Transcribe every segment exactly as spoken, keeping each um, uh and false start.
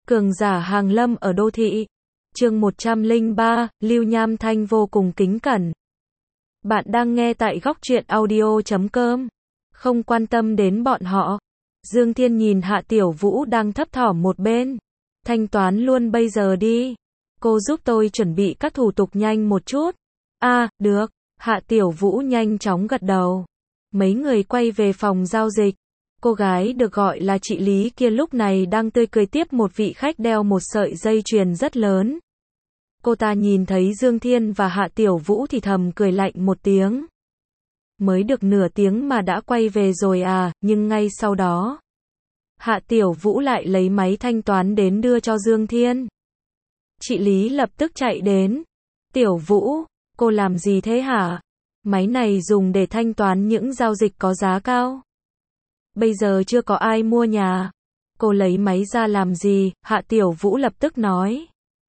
Cường giả hàng lâm ở đô thị. Chương một trăm lẻ ba, Lưu Nham Thanh vô cùng kính cẩn. Bạn đang nghe tại góc truyện audio chấm com. Không quan tâm đến bọn họ. Dương Thiên nhìn Hạ Tiểu Vũ đang thấp thỏm một bên. Thanh toán luôn bây giờ đi. Cô giúp tôi chuẩn bị các thủ tục nhanh một chút. À, được. Hạ Tiểu Vũ nhanh chóng gật đầu. Mấy người quay về phòng giao dịch. Cô gái được gọi là chị Lý kia lúc này đang tươi cười tiếp một vị khách đeo một sợi dây chuyền rất lớn. Cô ta nhìn thấy Dương Thiên và Hạ Tiểu Vũ thì thầm cười lạnh một tiếng. Mới được nửa tiếng mà đã quay về rồi à, nhưng ngay sau đó, Hạ Tiểu Vũ lại lấy máy thanh toán đến đưa cho Dương Thiên. Chị Lý lập tức chạy đến. Tiểu Vũ, cô làm gì thế hả? Máy này dùng để thanh toán những giao dịch có giá cao. Bây giờ chưa có ai mua nhà. Cô lấy máy ra làm gì? Hạ Tiểu Vũ lập tức nói.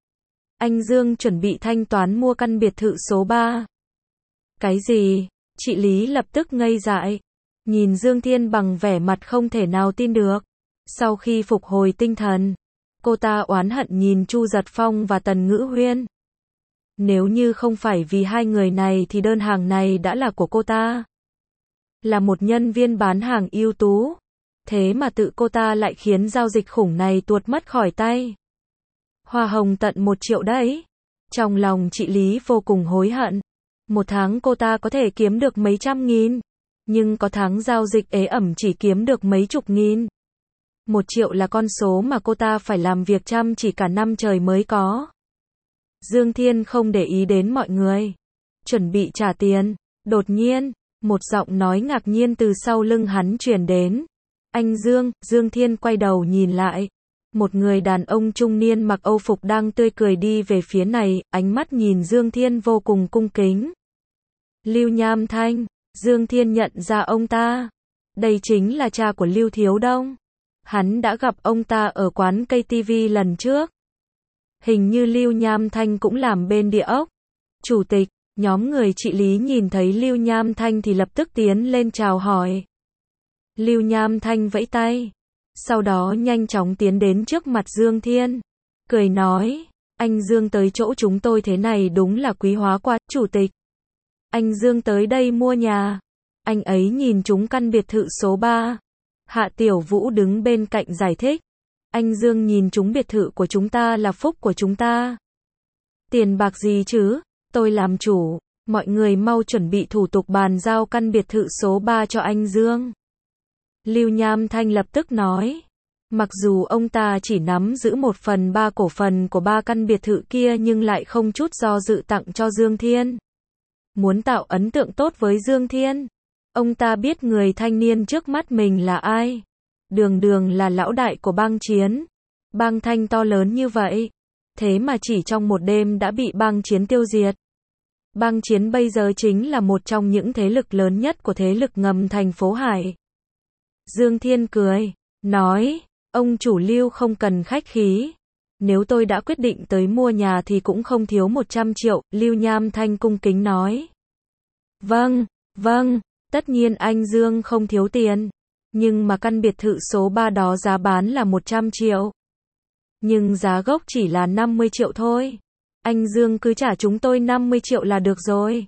Anh Dương chuẩn bị thanh toán mua căn biệt thự số ba. Cái gì? Chị Lý lập tức ngây dại. Nhìn Dương Thiên bằng vẻ mặt không thể nào tin được. Sau khi phục hồi tinh thần, cô ta oán hận nhìn Chu Giật Phong và Tần Ngữ Huyên. Nếu như không phải vì hai người này thì đơn hàng này đã là của cô ta. Là một nhân viên bán hàng ưu tú. Thế mà tự cô ta lại khiến giao dịch khủng này tuột mất khỏi tay. Hoa hồng tận một triệu đấy. Trong lòng chị Lý vô cùng hối hận. Một tháng cô ta có thể kiếm được mấy trăm nghìn. Nhưng có tháng giao dịch ế ẩm chỉ kiếm được mấy chục nghìn. Một triệu là con số mà cô ta phải làm việc chăm chỉ cả năm trời mới có. Dương Thiên không để ý đến mọi người. Chuẩn bị trả tiền. Đột nhiên, một giọng nói ngạc nhiên từ sau lưng hắn truyền đến. Anh Dương, Dương Thiên quay đầu nhìn lại. Một người đàn ông trung niên mặc âu phục đang tươi cười đi về phía này, ánh mắt nhìn Dương Thiên vô cùng cung kính. Lưu Nham Thanh, Dương Thiên nhận ra ông ta. Đây chính là cha của Lưu Thiếu Đông. Hắn đã gặp ông ta ở quán cây ti vi lần trước. Hình như Lưu Nham Thanh cũng làm bên địa ốc. Chủ tịch, nhóm người chị Lý nhìn thấy Lưu Nham Thanh thì lập tức tiến lên chào hỏi. Lưu Nham Thanh vẫy tay. Sau đó nhanh chóng tiến đến trước mặt Dương Thiên. Cười nói, anh Dương tới chỗ chúng tôi thế này đúng là quý hóa quá, chủ tịch. Anh Dương tới đây mua nhà. Anh ấy nhìn chúng căn biệt thự số ba. Hạ Tiểu Vũ đứng bên cạnh giải thích. Anh Dương nhìn chúng biệt thự của chúng ta là phúc của chúng ta. Tiền bạc gì chứ, tôi làm chủ. Mọi người mau chuẩn bị thủ tục bàn giao căn biệt thự số ba cho anh Dương. Lưu Nham Thanh lập tức nói. Mặc dù ông ta chỉ nắm giữ một phần ba cổ phần của ba căn biệt thự kia nhưng lại không chút do dự tặng cho Dương Thiên. Muốn tạo ấn tượng tốt với Dương Thiên. Ông ta biết người thanh niên trước mắt mình là ai. Đường đường là lão đại của bang chiến. Bang Thanh to lớn như vậy. Thế mà chỉ trong một đêm đã bị bang chiến tiêu diệt. Bang chiến bây giờ chính là một trong những thế lực lớn nhất của thế lực ngầm thành phố Hải. Dương Thiên cười, nói, ông chủ Lưu không cần khách khí. Nếu tôi đã quyết định tới mua nhà thì cũng không thiếu một trăm triệu, Lưu Nham Thanh cung kính nói. Vâng, vâng, tất nhiên anh Dương không thiếu tiền. Nhưng mà căn biệt thự số ba đó giá bán là một trăm triệu. Nhưng giá gốc chỉ là năm mươi triệu thôi. Anh Dương cứ trả chúng tôi năm mươi triệu là được rồi.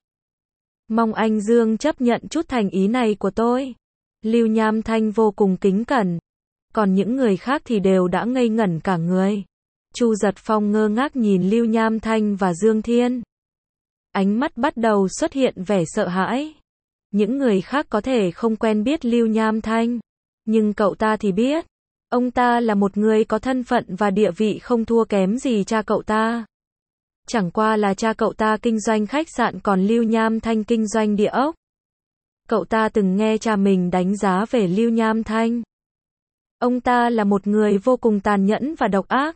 Mong anh Dương chấp nhận chút thành ý này của tôi. Lưu Nham Thanh vô cùng kính cẩn. Còn những người khác thì đều đã ngây ngẩn cả người. Chu Giật Phong ngơ ngác nhìn Lưu Nham Thanh và Dương Thiên. Ánh mắt bắt đầu xuất hiện vẻ sợ hãi. Những người khác có thể không quen biết Lưu Nham Thanh. Nhưng cậu ta thì biết. Ông ta là một người có thân phận và địa vị không thua kém gì cha cậu ta. Chẳng qua là cha cậu ta kinh doanh khách sạn còn Lưu Nham Thanh kinh doanh địa ốc. Cậu ta từng nghe cha mình đánh giá về Lưu Nham Thanh. Ông ta là một người vô cùng tàn nhẫn và độc ác.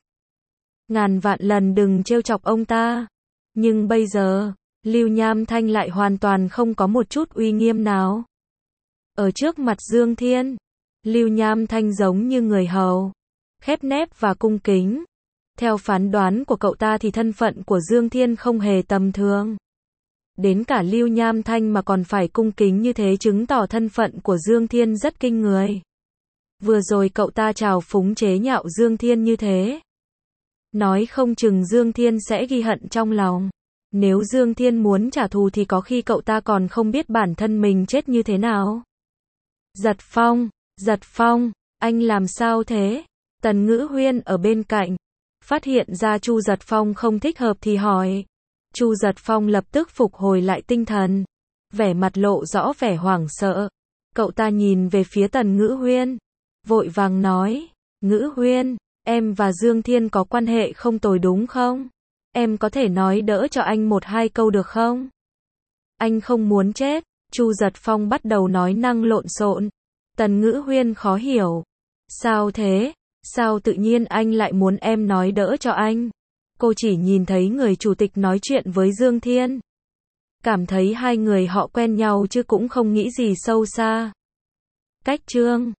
Ngàn vạn lần đừng trêu chọc ông ta. Nhưng bây giờ, Lưu Nham Thanh lại hoàn toàn không có một chút uy nghiêm nào. Ở trước mặt Dương Thiên, Lưu Nham Thanh giống như người hầu, khép nép và cung kính. Theo phán đoán của cậu ta thì thân phận của Dương Thiên không hề tầm thường. Đến cả Lưu Nham Thanh mà còn phải cung kính như thế chứng tỏ thân phận của Dương Thiên rất kinh người. Vừa rồi cậu ta trào phúng chế nhạo Dương Thiên như thế. Nói không chừng Dương Thiên sẽ ghi hận trong lòng. Nếu Dương Thiên muốn trả thù thì có khi cậu ta còn không biết bản thân mình chết như thế nào. Giật Phong, Giật Phong, anh làm sao thế? Tần Ngữ Huyên ở bên cạnh, phát hiện ra Chu Giật Phong không thích hợp thì hỏi. Chu Giật Phong lập tức phục hồi lại tinh thần, vẻ mặt lộ rõ vẻ hoảng sợ. Cậu ta nhìn về phía Tần Ngữ Huyên, vội vàng nói, Ngữ Huyên, em và Dương Thiên có quan hệ không tồi đúng không? Em có thể nói đỡ cho anh một hai câu được không? Anh không muốn chết. Chu Giật Phong bắt đầu nói năng lộn xộn. Tần Ngữ Huyên khó hiểu. Sao thế? Sao tự nhiên anh lại muốn em nói đỡ cho anh? Cô chỉ nhìn thấy người chủ tịch nói chuyện với Dương Thiên. Cảm thấy hai người họ quen nhau chứ cũng không nghĩ gì sâu xa. Cách chương